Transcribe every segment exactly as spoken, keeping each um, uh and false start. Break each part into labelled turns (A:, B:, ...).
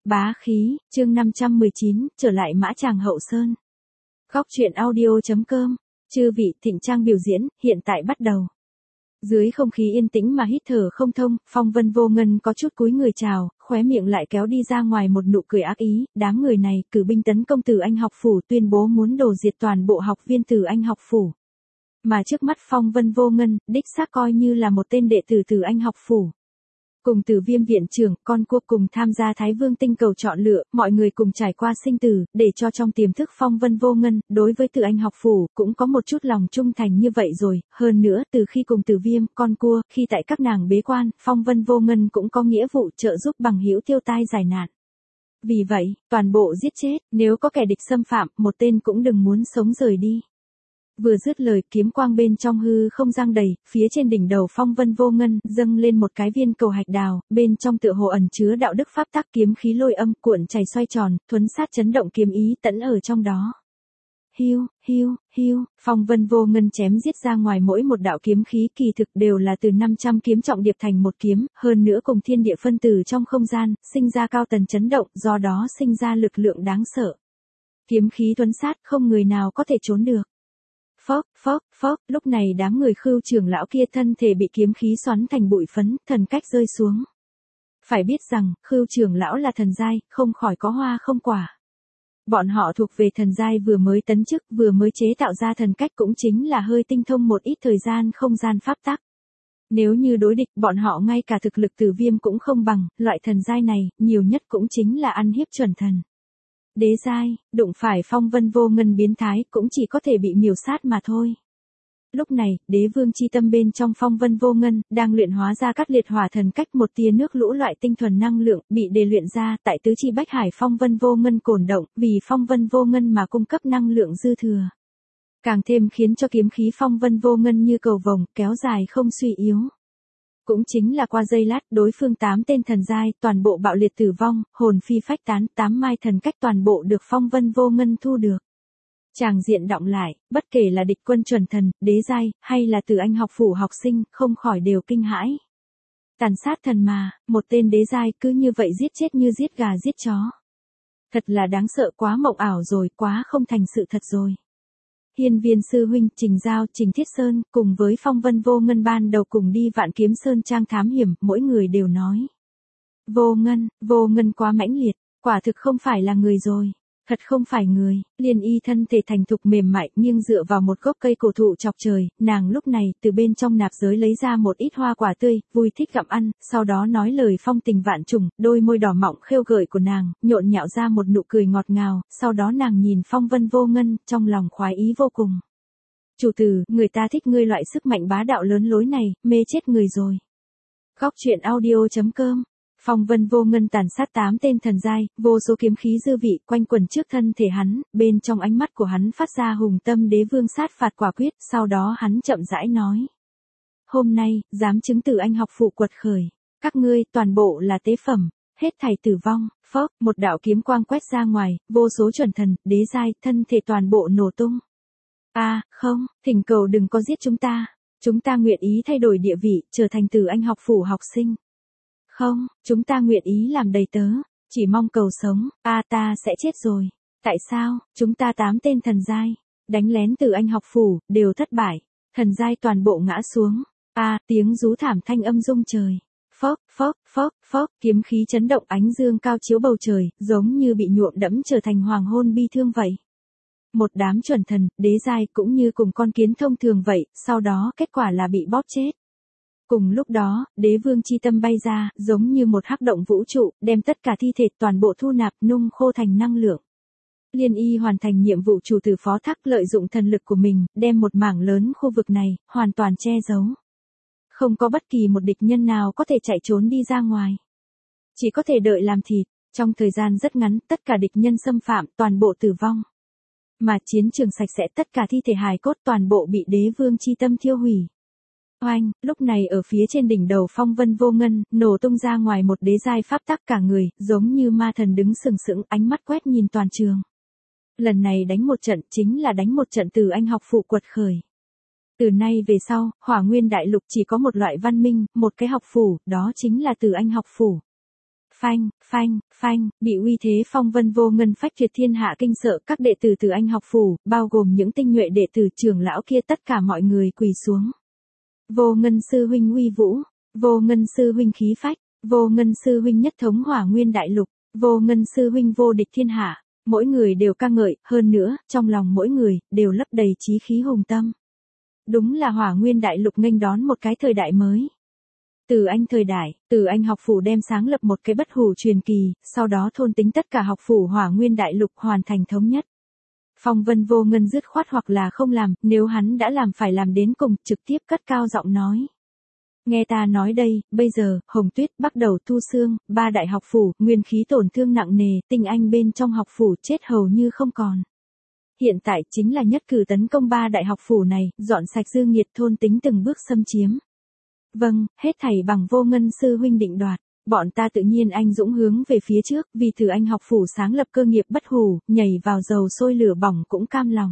A: Bá khí, chương năm trăm mười chín, trở lại Mã Tràng Hậu Sơn. Góc truyện audio.com, chư vị thịnh trang biểu diễn, hiện tại bắt đầu. Dưới không khí yên tĩnh mà hít thở không thông, Phong Vân Vô Ngân có chút cúi người chào, khóe miệng lại kéo đi ra ngoài một nụ cười ác ý, đám người này cử binh tấn công Từ Anh học phủ, tuyên bố muốn đổ diệt toàn bộ học viên Từ Anh học phủ. Mà trước mắt Phong Vân Vô Ngân, đích xác coi như là một tên đệ tử Từ Anh học phủ. Cùng Từ Viêm viện trưởng, con cua cùng tham gia Thái Vương tinh cầu chọn lựa, mọi người cùng trải qua sinh tử, để cho trong tiềm thức Phong Vân Vô Ngân, đối với Từ Anh học phủ, cũng có một chút lòng trung thành như vậy rồi, hơn nữa, từ khi cùng Từ Viêm, con cua, khi tại các nàng bế quan, Phong Vân Vô Ngân cũng có nghĩa vụ trợ giúp bằng hữu tiêu tai giải nạn. Vì vậy, toàn bộ giết chết, nếu có kẻ địch xâm phạm, một tên cũng đừng muốn sống rời đi. Vừa dứt lời, kiếm quang bên trong hư không giăng đầy, phía trên đỉnh đầu Phong Vân Vô Ngân dâng lên một cái viên cầu hạch đào, bên trong tựa hồ ẩn chứa đạo đức pháp tắc, kiếm khí lôi âm cuộn chảy xoay tròn, thuấn sát chấn động kiếm ý tẫn ở trong đó. Hiu, hiu, hiu, Phong Vân Vô Ngân chém giết ra ngoài mỗi một đạo kiếm khí kỳ thực đều là từ năm trăm kiếm trọng điệp thành một kiếm, hơn nữa cùng thiên địa phân tử trong không gian, sinh ra cao tần chấn động, do đó sinh ra lực lượng đáng sợ. Kiếm khí thuấn sát, không người nào có thể trốn được. Phốc, phốc, phốc, lúc này đám người Khưu trưởng lão kia thân thể bị kiếm khí xoắn thành bụi phấn, thần cách rơi xuống. Phải biết rằng, Khưu trưởng lão là thần giai, không khỏi có hoa không quả. Bọn họ thuộc về thần giai vừa mới tấn chức, vừa mới chế tạo ra thần cách cũng chính là hơi tinh thông một ít thời gian không gian pháp tắc. Nếu như đối địch, bọn họ ngay cả thực lực Từ Viêm cũng không bằng, loại thần giai này, nhiều nhất cũng chính là ăn hiếp chuẩn thần. Đế giai, đụng phải Phong Vân Vô Ngân biến thái, cũng chỉ có thể bị miểu sát mà thôi. Lúc này, đế vương chi tâm bên trong Phong Vân Vô Ngân, đang luyện hóa ra các liệt hỏa thần cách, một tia nước lũ loại tinh thuần năng lượng, bị đề luyện ra, tại tứ chi bách hải Phong Vân Vô Ngân cổn động, vì Phong Vân Vô Ngân mà cung cấp năng lượng dư thừa. Càng thêm khiến cho kiếm khí Phong Vân Vô Ngân như cầu vồng, kéo dài không suy yếu. Cũng chính là qua giây lát, đối phương tám tên thần giai, toàn bộ bạo liệt tử vong, hồn phi phách tán, tám mai thần cách toàn bộ được Phong Vân Vô Ngân thu được. Tràng diện động lại, bất kể là địch quân chuẩn thần, đế giai, hay là Từ Anh học phủ học sinh, không khỏi đều kinh hãi. Tàn sát thần mà, một tên đế giai cứ như vậy giết chết như giết gà giết chó. Thật là đáng sợ, quá mộng ảo rồi, quá không thành sự thật rồi. Hiên Viên sư huynh, Trình Giao, Trình Thiết Sơn, cùng với Phong Vân Vô Ngân ban đầu cùng đi Vạn Kiếm Sơn trang thám hiểm, mỗi người đều nói. Vô Ngân, Vô Ngân quá mãnh liệt, quả thực không phải là người rồi, thật không phải người. Liên Y thân thể thành thục mềm mại, nhưng dựa vào một gốc cây cổ thụ chọc trời, nàng lúc này từ bên trong nạp giới lấy ra một ít hoa quả tươi, vui thích gặm ăn, sau đó nói lời phong tình vạn trùng, đôi môi đỏ mọng khêu gợi của nàng, nhộn nhạo ra một nụ cười ngọt ngào, sau đó nàng nhìn Phong Vân Vô Ngân, trong lòng khoái ý vô cùng. Chủ tử, người ta thích ngươi loại sức mạnh bá đạo lớn lối này, mê chết người rồi. Góc truyện audio.com. Phong Vân Vô Ngân tàn sát tám tên thần giai, vô số kiếm khí dư vị quanh quẩn trước thân thể hắn, bên trong ánh mắt của hắn phát ra hùng tâm đế vương sát phạt quả quyết, sau đó hắn chậm rãi nói. Hôm nay, dám chứng Từ Anh học phụ quật khởi, các ngươi toàn bộ là tế phẩm, hết thảy tử vong. Phốc, một đạo kiếm quang quét ra ngoài, vô số chuẩn thần, đế giai, thân thể toàn bộ nổ tung. A, à, không, thỉnh cầu đừng có giết chúng ta, chúng ta nguyện ý thay đổi địa vị, trở thành Từ Anh học phủ học sinh. Không, chúng ta nguyện ý làm đầy tớ, chỉ mong cầu sống. A à, ta sẽ chết rồi. Tại sao? Chúng ta tám tên thần giai, đánh lén Từ Anh học phủ, đều thất bại. Thần giai toàn bộ ngã xuống. A à, tiếng rú thảm thanh âm rung trời. Phốc, phốc, phốc, phốc, kiếm khí chấn động, ánh dương cao chiếu bầu trời, giống như bị nhuộm đẫm trở thành hoàng hôn bi thương vậy. Một đám chuẩn thần, đế giai cũng như cùng con kiến thông thường vậy, sau đó kết quả là bị bóp chết. Cùng lúc đó, đế vương chi tâm bay ra, giống như một hắc động vũ trụ, đem tất cả thi thể toàn bộ thu nạp, nung khô thành năng lượng. Liên Y hoàn thành nhiệm vụ chủ tử phó thác, lợi dụng thần lực của mình, đem một mảng lớn khu vực này, hoàn toàn che giấu. Không có bất kỳ một địch nhân nào có thể chạy trốn đi ra ngoài. Chỉ có thể đợi làm thịt, trong thời gian rất ngắn, tất cả địch nhân xâm phạm, toàn bộ tử vong. Mà chiến trường sạch sẽ, tất cả thi thể hài cốt toàn bộ bị đế vương chi tâm thiêu hủy. Oanh, lúc này ở phía trên đỉnh đầu Phong Vân Vô Ngân, nổ tung ra ngoài một đế giai pháp tắc, cả người, giống như ma thần đứng sừng sững, ánh mắt quét nhìn toàn trường. Lần này đánh một trận, chính là đánh một trận Từ Anh học phụ quật khởi. Từ nay về sau, Hỏa Nguyên Đại Lục chỉ có một loại văn minh, một cái học phủ, đó chính là Từ Anh học phủ. Phanh, phanh, phanh, bị uy thế phong vân vô ngân phách tuyệt thiên hạ kinh sợ, các đệ tử Từ Anh học phủ, bao gồm những tinh nhuệ đệ tử trưởng lão kia, tất cả mọi người quỳ xuống. Vô Ngân sư huynh uy vũ, Vô Ngân sư huynh khí phách, Vô Ngân sư huynh nhất thống Hỏa Nguyên đại lục, Vô Ngân sư huynh vô địch thiên hạ, mỗi người đều ca ngợi, hơn nữa, trong lòng mỗi người đều lấp đầy chí khí hùng tâm. Đúng là Hỏa Nguyên đại lục nghênh đón một cái thời đại mới. Từ Anh thời đại, Từ Anh học phủ đem sáng lập một cái bất hủ truyền kỳ, sau đó thôn tính tất cả học phủ Hỏa Nguyên đại lục, hoàn thành thống nhất. Phong vân vô ngân dứt khoát hoặc là không làm, nếu hắn đã làm phải làm đến cùng, trực tiếp cất cao giọng nói. Nghe ta nói đây, bây giờ, Hồng Tuyết, Bắc Đầu, Thu Xương, ba đại học phủ, nguyên khí tổn thương nặng nề, tinh anh bên trong học phủ chết hầu như không còn. Hiện tại chính là nhất cử tấn công ba đại học phủ này, dọn sạch dư nghiệt, thôn tính từng bước xâm chiếm. Vâng, hết thảy bằng Vô Ngân sư huynh định đoạt, bọn ta tự nhiên anh dũng hướng về phía trước, vì Từ Anh học phủ sáng lập cơ nghiệp bất hủ, nhảy vào dầu sôi lửa bỏng cũng cam lòng.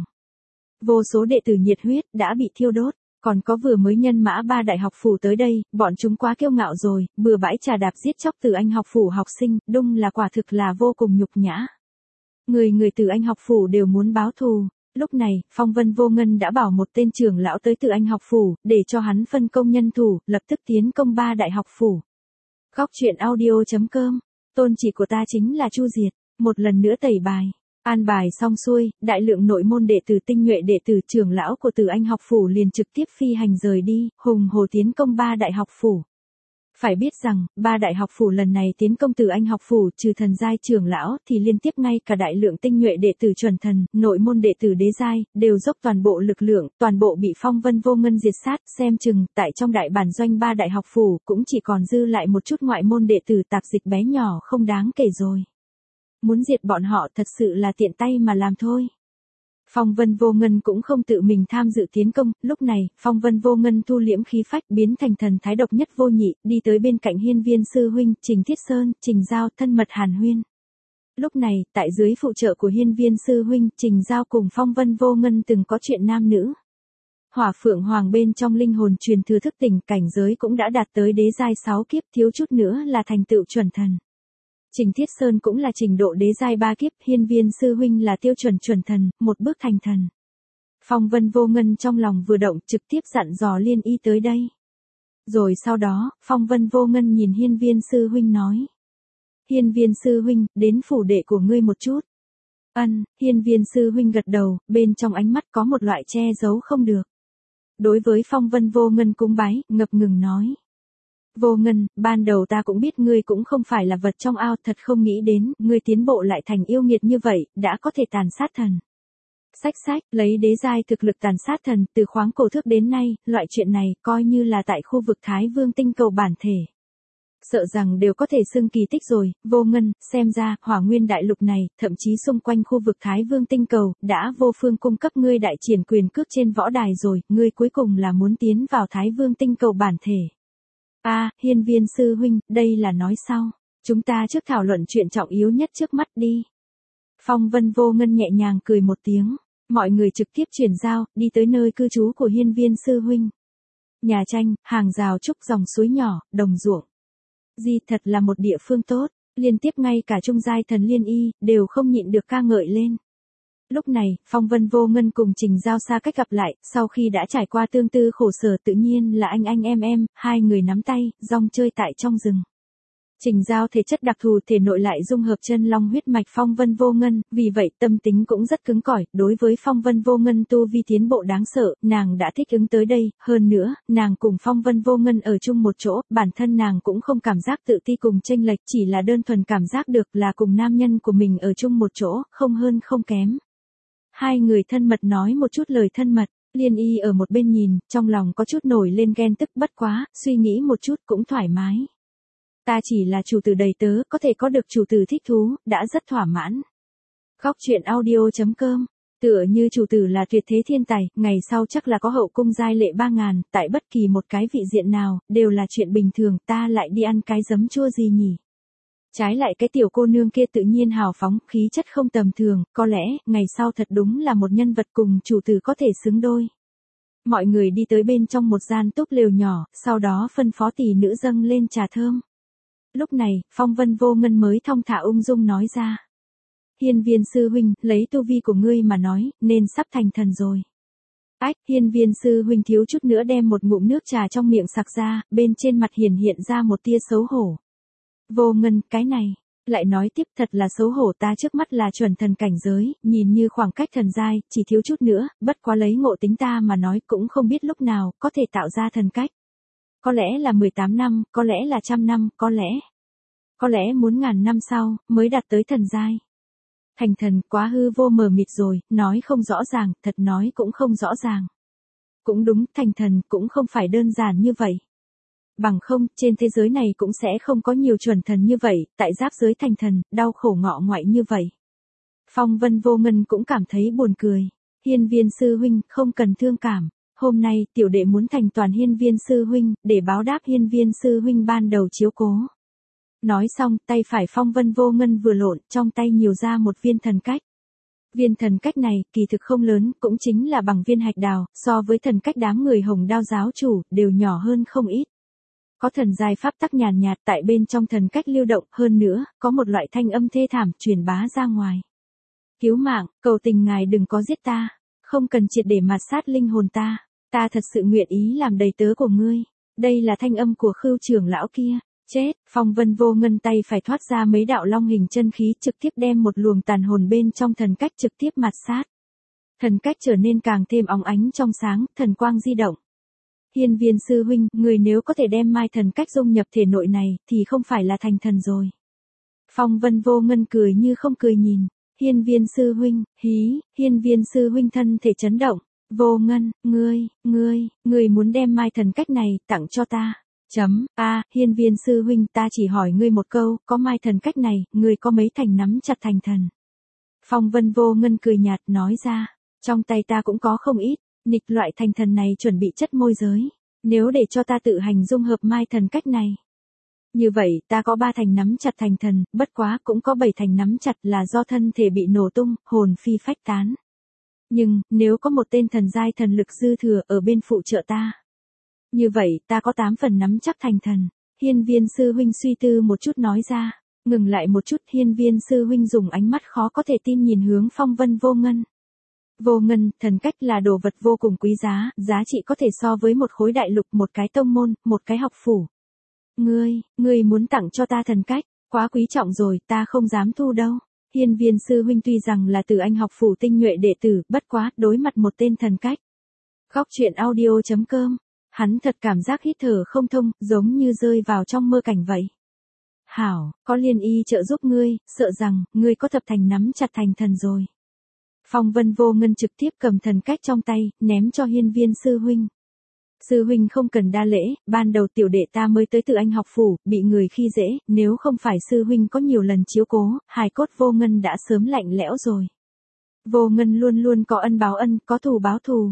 A: Vô số đệ tử nhiệt huyết đã bị thiêu đốt, còn có vừa mới nhân mã ba đại học phủ tới đây, bọn chúng quá kiêu ngạo rồi, bừa bãi trà đạp giết chóc Từ Anh học phủ học sinh, đúng là quả thực là vô cùng nhục nhã. Người người Từ Anh học phủ đều muốn báo thù. Lúc này, Phong Vân Vô Ngân đã bảo một tên trưởng lão tới Từ Anh học phủ, để cho hắn phân công nhân thủ, lập tức tiến công ba đại học phủ. Góc truyện audio chấm com, tôn chỉ của ta chính là chu diệt, một lần nữa tẩy bài. An bài xong xuôi, đại lượng nội môn đệ tử tinh nhuệ đệ tử trưởng lão của Từ Anh học phủ liền trực tiếp phi hành rời đi, hùng hồ tiến công ba đại học phủ. Phải biết rằng, ba đại học phủ lần này tiến công Từ Anh học phủ, trừ thần giai trưởng lão thì liên tiếp ngay cả đại lượng tinh nhuệ đệ tử chuẩn thần, nội môn đệ tử đế giai, đều dốc toàn bộ lực lượng, toàn bộ bị Phong Vân Vô Ngân diệt sát, xem chừng, tại trong đại bản doanh ba đại học phủ, cũng chỉ còn dư lại một chút ngoại môn đệ tử tạp dịch bé nhỏ không đáng kể rồi. Muốn diệt bọn họ thật sự là tiện tay mà làm thôi. Phong Vân Vô Ngân cũng không tự mình tham dự tiến công, lúc này, Phong Vân Vô Ngân thu liễm khí phách biến thành thần thái độc nhất vô nhị, đi tới bên cạnh Hiên Viên sư huynh, Trình Thiết Sơn, Trình Giao, thân mật hàn huyên. Lúc này, tại dưới phụ trợ của Hiên Viên sư huynh, Trình Giao cùng Phong Vân Vô Ngân từng có chuyện nam nữ. Hỏa Phượng Hoàng bên trong linh hồn truyền thừa thức tỉnh, cảnh giới cũng đã đạt tới đế giai sáu kiếp, thiếu chút nữa là thành tựu chuẩn thần. Trình Thiết Sơn cũng là trình độ đế giai ba kiếp, Hiên Viên sư huynh là tiêu chuẩn chuẩn thần, một bước thành thần. Phong Vân Vô Ngân trong lòng vừa động, trực tiếp dặn dò Liên Y tới đây. Rồi sau đó, Phong Vân Vô Ngân nhìn Hiên Viên sư huynh nói. Hiên Viên sư huynh, đến phủ đệ của ngươi một chút. Ân, Hiên Viên sư huynh gật đầu, bên trong ánh mắt có một loại che giấu không được. Đối với Phong Vân Vô Ngân cung bái, ngập ngừng nói. Vô Ngân, ban đầu ta cũng biết ngươi cũng không phải là vật trong ao, thật không nghĩ đến, ngươi tiến bộ lại thành yêu nghiệt như vậy, đã có thể tàn sát thần. Sách sách, lấy đế giai thực lực tàn sát thần, từ khoáng cổ thước đến nay, loại chuyện này, coi như là tại khu vực Thái Vương tinh cầu bản thể. Sợ rằng đều có thể xưng kỳ tích rồi, Vô Ngân, xem ra, Hỏa Nguyên đại lục này, thậm chí xung quanh khu vực Thái Vương tinh cầu, đã vô phương cung cấp ngươi đại triển quyền cước trên võ đài rồi, ngươi cuối cùng là muốn tiến vào Thái Vương tinh cầu bản thể. A, à, Hiên Viên sư huynh, đây là nói sau. Chúng ta trước thảo luận chuyện trọng yếu nhất trước mắt đi. Phong Vân Vô Ngân nhẹ nhàng cười một tiếng. Mọi người trực tiếp chuyển giao, đi tới nơi cư trú của Hiên Viên sư huynh. Nhà tranh, hàng rào trúc, dòng suối nhỏ, đồng ruộng. Di thật là một địa phương tốt, liên tiếp ngay cả trung giai thần Liên Y, đều không nhịn được ca ngợi lên. Lúc này, Phong Vân Vô Ngân cùng Trình Giao xa cách gặp lại, sau khi đã trải qua tương tư khổ sở tự nhiên là anh anh em em, hai người nắm tay, rong chơi tại trong rừng. Trình Giao thể chất đặc thù, thể nội lại dung hợp chân long huyết mạch Phong Vân Vô Ngân, vì vậy tâm tính cũng rất cứng cỏi, đối với Phong Vân Vô Ngân tu vi tiến bộ đáng sợ, nàng đã thích ứng tới đây, hơn nữa, nàng cùng Phong Vân Vô Ngân ở chung một chỗ, bản thân nàng cũng không cảm giác tự ti cùng chênh lệch, chỉ là đơn thuần cảm giác được là cùng nam nhân của mình ở chung một chỗ, không hơn không kém. Hai người thân mật nói một chút lời thân mật, Liên Y ở một bên nhìn, trong lòng có chút nổi lên ghen tức, bất quá, suy nghĩ một chút cũng thoải mái. Ta chỉ là chủ tử đầy tớ, có thể có được chủ tử thích thú, đã rất thỏa mãn. Góc truyện audio chấm com, tựa như chủ tử là tuyệt thế thiên tài, ngày sau chắc là có hậu cung giai lệ ba ngàn, tại bất kỳ một cái vị diện nào, đều là chuyện bình thường, ta lại đi ăn cái giấm chua gì nhỉ? Trái lại cái tiểu cô nương kia tự nhiên hào phóng, khí chất không tầm thường, có lẽ, ngày sau thật đúng là một nhân vật cùng chủ tử có thể xứng đôi. Mọi người đi tới bên trong một gian túp lều nhỏ, sau đó phân phó tỷ nữ dâng lên trà thơm. Lúc này, Phong Vân Vô Ngân mới thong thả ung dung nói ra. Hiên Viên sư huynh, lấy tu vi của ngươi mà nói, nên sắp thành thần rồi. Ách, Hiên Viên sư huynh thiếu chút nữa đem một ngụm nước trà trong miệng sặc ra, bên trên mặt hiển hiện ra một tia xấu hổ. Vô Ngân, cái này, lại nói tiếp thật là xấu hổ, ta trước mắt là chuẩn thần cảnh giới, nhìn như khoảng cách thần giai, chỉ thiếu chút nữa, bất quá lấy ngộ tính ta mà nói cũng không biết lúc nào, có thể tạo ra thần cách. Có lẽ là mười tám năm, có lẽ là trăm năm, có lẽ, có lẽ muốn ngàn năm sau, mới đạt tới thần giai. Thành thần quá hư vô mờ mịt rồi, nói không rõ ràng, thật nói cũng không rõ ràng. Cũng đúng, thành thần cũng không phải đơn giản như vậy. Bằng không, trên thế giới này cũng sẽ không có nhiều chuẩn thần như vậy, tại giáp giới thành thần, đau khổ ngọ ngoại như vậy. Phong Vân Vô Ngân cũng cảm thấy buồn cười. Hiên Viên sư huynh, không cần thương cảm. Hôm nay, tiểu đệ muốn thành toàn Hiên Viên sư huynh, để báo đáp Hiên Viên sư huynh ban đầu chiếu cố. Nói xong, tay phải Phong Vân Vô Ngân vừa lộn, trong tay nhiều ra một viên thần cách. Viên thần cách này, kỳ thực không lớn, cũng chính là bằng viên hạch đào, so với thần cách đám người Hồng Đao giáo chủ, đều nhỏ hơn không ít. Có thần giai pháp tắc nhàn nhạt tại bên trong thần cách lưu động, hơn nữa, có một loại thanh âm thê thảm truyền bá ra ngoài. Cứu mạng, cầu tình ngài đừng có giết ta, không cần triệt để mạt sát linh hồn ta, ta thật sự nguyện ý làm đầy tớ của ngươi. Đây là thanh âm của Khưu trưởng lão kia. Chết, Phong Vân Vô Ngân tay phải thoát ra mấy đạo long hình chân khí trực tiếp đem một luồng tàn hồn bên trong thần cách trực tiếp mạt sát. Thần cách trở nên càng thêm óng ánh trong sáng, thần quang di động. Hiên Viên sư huynh, người nếu có thể đem mai thần cách dung nhập thể nội này, thì không phải là thành thần rồi. Phong Vân Vô Ngân cười như không cười nhìn. Hiên Viên sư huynh, hí, Hiên Viên sư huynh thân thể chấn động. Vô Ngân, ngươi, ngươi, ngươi muốn đem mai thần cách này, tặng cho ta. Chấm, a à, Hiên Viên sư huynh, ta chỉ hỏi ngươi một câu, có mai thần cách này, ngươi có mấy thành nắm chặt thành thần? Phong Vân Vô Ngân cười nhạt nói ra, trong tay ta cũng có không ít, nghịch loại thành thần này chuẩn bị chất môi giới, nếu để cho ta tự hành dung hợp mai thần cách này. Như vậy, ta có ba thành nắm chặt thành thần, bất quá cũng có bảy thành nắm chặt là do thân thể bị nổ tung, hồn phi phách tán. Nhưng, nếu có một tên thần giai thần lực dư thừa ở bên phụ trợ ta, như vậy, ta có tám phần nắm chắc thành thần. Hiên Viên sư huynh suy tư một chút nói ra. Ngừng lại một chút, Hiên Viên sư huynh dùng ánh mắt khó có thể tin nhìn hướng Phong Vân Vô Ngân. Vô Ngân, thần cách là đồ vật vô cùng quý giá, giá trị có thể so với một khối đại lục, một cái tông môn, một cái học phủ. Ngươi, ngươi muốn tặng cho ta thần cách, quá quý trọng rồi, ta không dám thu đâu. Hiên Viên sư huynh tuy rằng là từ anh học phủ tinh nhuệ đệ tử, bất quá, đối mặt một tên thần cách. Góc truyện audio chấm com. Hắn thật cảm giác hít thở không thông, giống như rơi vào trong mơ cảnh vậy. Hảo, có Liên Y trợ giúp ngươi, sợ rằng, ngươi có thập thành nắm chặt thành thần rồi. Phong Vân Vô Ngân trực tiếp cầm thần cách trong tay, ném cho Hiên Viên sư huynh. Sư huynh không cần đa lễ, ban đầu tiểu đệ ta mới tới từ anh học phủ, bị người khi dễ, nếu không phải sư huynh có nhiều lần chiếu cố, hài cốt Vô Ngân đã sớm lạnh lẽo rồi. Vô Ngân luôn luôn có ân báo ân, có thù báo thù.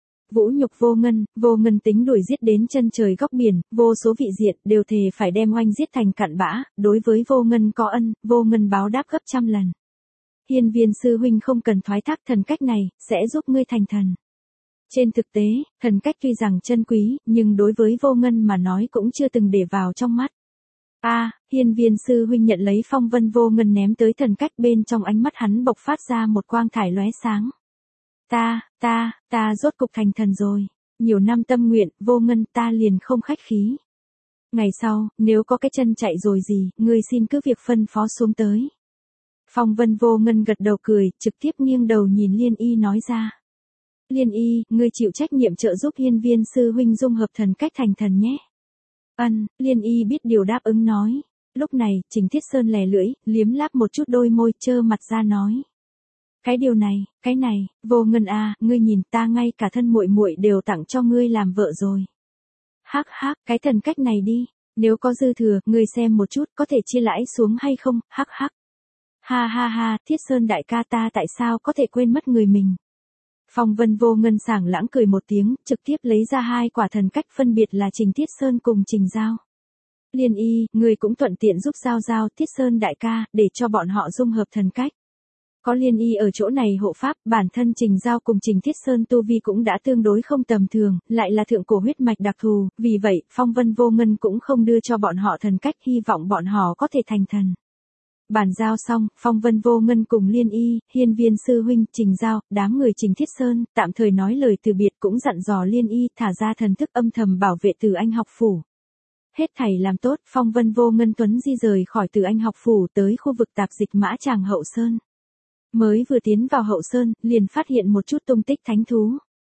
A: Vũ nhục Vô Ngân, Vô Ngân tính đuổi giết đến chân trời góc biển, vô số vị diện đều thề phải đem oanh giết thành cặn bã, đối với Vô Ngân có ân, Vô Ngân báo đáp gấp trăm lần. Hiên Viên sư huynh không cần thoái thác, thần cách này, sẽ giúp ngươi thành thần. Trên thực tế, thần cách tuy rằng chân quý, nhưng đối với Vô Ngân mà nói cũng chưa từng để vào trong mắt. A, à, Hiên Viên sư huynh nhận lấy Phong Vân Vô Ngân ném tới thần cách, bên trong ánh mắt hắn bộc phát ra một quang thải lóe sáng. Ta, ta, ta rốt cục thành thần rồi. Nhiều năm tâm nguyện, Vô Ngân, ta liền không khách khí. Ngày sau, nếu có cái chân chạy rồi gì, ngươi xin cứ việc phân phó xuống tới. Phong Vân Vô Ngân gật đầu cười, trực tiếp nghiêng đầu nhìn Liên Y nói ra. Liên Y, ngươi chịu trách nhiệm trợ giúp Hiên Viên sư huynh dung hợp thần cách thành thần nhé. Ân, Liên Y biết điều đáp ứng nói. Lúc này, Trình Thiết Sơn lè lưỡi, liếm láp một chút đôi môi, trơ mặt ra nói. Cái điều này, cái này, Vô Ngân à, ngươi nhìn ta ngay cả thân muội muội đều tặng cho ngươi làm vợ rồi. Hắc hắc, cái thần cách này đi, nếu có dư thừa, ngươi xem một chút có thể chia lãi xuống hay không, hắc hắc. Ha ha ha, Thiết Sơn đại ca ta tại sao có thể quên mất người mình. Phong Vân Vô Ngân sảng lãng cười một tiếng, trực tiếp lấy ra hai quả thần cách phân biệt là Trình Thiết Sơn cùng Trình Giao. Liên Y, ngươi cũng thuận tiện giúp Giao Giao, Thiết Sơn đại ca, để cho bọn họ dung hợp thần cách. Có Liên Y ở chỗ này hộ pháp, bản thân Trình Giao cùng Trình Thiết Sơn tu vi cũng đã tương đối không tầm thường, lại là thượng cổ huyết mạch đặc thù, vì vậy, Phong Vân Vô Ngân cũng không đưa cho bọn họ thần cách, hy vọng bọn họ có thể thành thần. Bàn giao xong, Phong Vân Vô Ngân cùng Liên Y, Hiên Viên sư huynh, Trình Giao, đám người Trình Thiết Sơn, tạm thời nói lời từ biệt cũng dặn dò Liên Y thả ra thần thức âm thầm bảo vệ Từ Anh học phủ. Hết thảy làm tốt, Phong Vân Vô Ngân tuấn di rời khỏi Từ Anh học phủ tới khu vực tạp dịch Mã Tràng Hậu Sơn. Mới vừa tiến vào Hậu Sơn, liền phát hiện một chút tung tích thánh thú.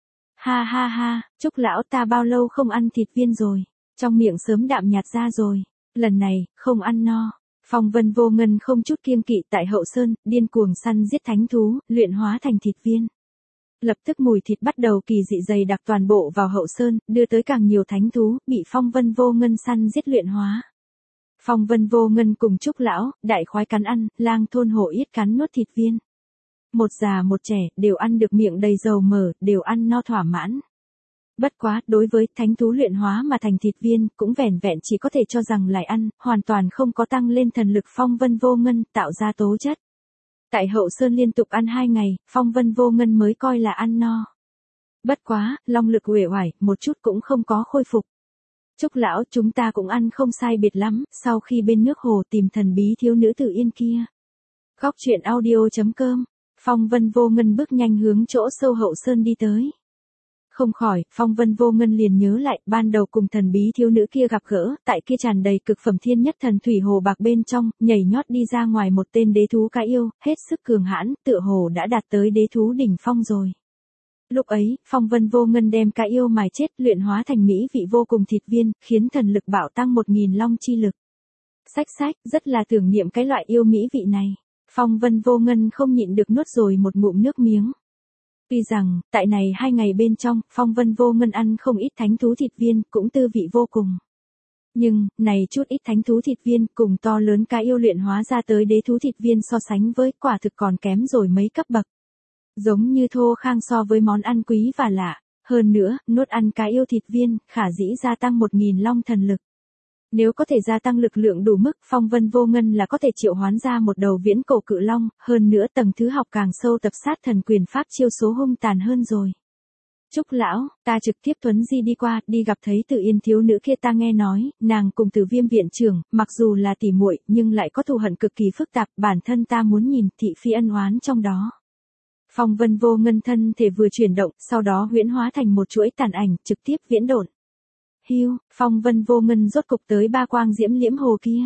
A: Ha ha ha, Trúc lão ta bao lâu không ăn thịt viên rồi, trong miệng sớm đạm nhạt ra rồi, lần này, không ăn no. Phong Vân Vô Ngân không chút kiêng kỵ tại Hậu Sơn, điên cuồng săn giết thánh thú, luyện hóa thành thịt viên. Lập tức mùi thịt bắt đầu kỳ dị dày đặc toàn bộ vào Hậu Sơn, đưa tới càng nhiều thánh thú, bị Phong Vân Vô Ngân săn giết luyện hóa. Phong Vân Vô Ngân cùng Trúc lão, đại khoái cắn ăn, lang thôn hổ yết cắn nuốt thịt viên. Một già một trẻ, đều ăn được miệng đầy dầu mỡ, đều ăn no thỏa mãn. Bất quá, đối với thánh thú luyện hóa mà thành thịt viên, cũng vẻn vẹn chỉ có thể cho rằng lại ăn, hoàn toàn không có tăng lên thần lực Phong Vân Vô Ngân, tạo ra tố chất. Tại Hậu Sơn liên tục ăn hai ngày, Phong Vân Vô Ngân mới coi là ăn no. Bất quá, long lực uể oải, một chút cũng không có khôi phục. Trúc lão, chúng ta cũng ăn không sai biệt lắm, sau khi bên nước hồ tìm thần bí thiếu nữ Tử Yên kia. Góc truyện audio chấm com, Phong Vân Vô Ngân bước nhanh hướng chỗ sâu Hậu Sơn đi tới. Không khỏi, Phong Vân Vô Ngân liền nhớ lại, ban đầu cùng thần bí thiếu nữ kia gặp gỡ, tại kia tràn đầy cực phẩm thiên nhất thần thủy hồ bạc bên trong, nhảy nhót đi ra ngoài một tên đế thú cá yêu, hết sức cường hãn, tựa hồ đã đạt tới đế thú đỉnh phong rồi. Lúc ấy, Phong Vân Vô Ngân đem cá yêu mài chết, luyện hóa thành mỹ vị vô cùng thịt viên, khiến thần lực bạo tăng một nghìn long chi lực. Sách sách, rất là tưởng niệm cái loại yêu mỹ vị này. Phong Vân Vô Ngân không nhịn được nuốt rồi một ngụm nước miếng. Tuy rằng, tại này hai ngày bên trong, Phong Vân Vô Ngân ăn không ít thánh thú thịt viên, cũng tư vị vô cùng. Nhưng, này chút ít thánh thú thịt viên, cùng to lớn cá yêu luyện hóa ra tới đế thú thịt viên so sánh với, quả thực còn kém rồi mấy cấp bậc. Giống như thô khang so với món ăn quý và lạ. Hơn nữa, nuốt ăn cá yêu thịt viên, khả dĩ gia tăng một nghìn long thần lực. Nếu có thể gia tăng lực lượng đủ mức, Phong Vân Vô Ngân là có thể triệu hoán ra một đầu viễn cổ cự long, hơn nữa tầng thứ học càng sâu tập sát thần quyền pháp chiêu số hung tàn hơn rồi. Trúc lão, ta trực tiếp thuấn di đi qua, đi gặp thấy Tử Yên thiếu nữ kia, ta nghe nói, nàng cùng Tử Viêm viện trưởng, mặc dù là tỉ muội, nhưng lại có thù hận cực kỳ phức tạp, bản thân ta muốn nhìn thị phi ân oán trong đó. Phong Vân Vô Ngân thân thể vừa chuyển động, sau đó huyễn hóa thành một chuỗi tàn ảnh, trực tiếp viễn độn. Hiu, Phong Vân Vô Ngân rốt cục tới ba quang diễm liễm hồ kia.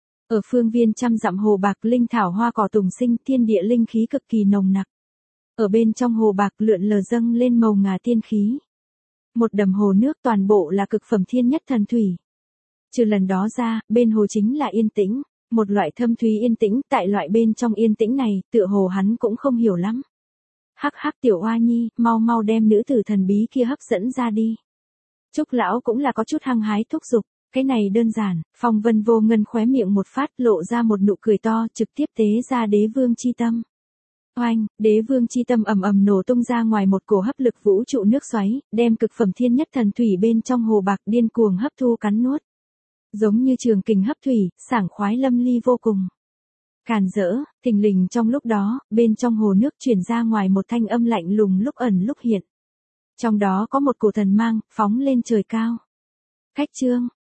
A: Ở phương viên trăm dặm hồ bạc, linh thảo hoa cỏ tùng sinh, thiên địa linh khí cực kỳ nồng nặc. Ở bên trong hồ bạc lượn lờ dâng lên màu ngà tiên khí. Một đầm hồ nước toàn bộ là cực phẩm thiên nhất thần thủy. Trừ lần đó ra, bên hồ chính là yên tĩnh, một loại thâm thúy yên tĩnh, tại loại bên trong yên tĩnh này, tựa hồ hắn cũng không hiểu lắm. Hắc hắc tiểu oa nhi, mau mau đem nữ tử thần bí kia hấp dẫn ra đi. Trúc lão cũng là có chút hăng hái thúc giục, cái này đơn giản. Phong Vân Vô Ngân khóe miệng một phát, lộ ra một nụ cười to, trực tiếp tế ra đế vương chi tâm. Oanh, đế vương chi tâm ầm ầm nổ tung ra ngoài một cổ hấp lực vũ trụ nước xoáy, đem cực phẩm thiên nhất thần thủy bên trong hồ bạc điên cuồng hấp thu cắn nuốt. Giống như trường kình hấp thủy, sảng khoái lâm ly vô cùng. Càn rỡ, thình lình trong lúc đó, bên trong hồ nước truyền ra ngoài một thanh âm lạnh lùng lúc ẩn lúc hiện. Trong đó có một cổ thần mang, phóng lên trời cao. Khách trương,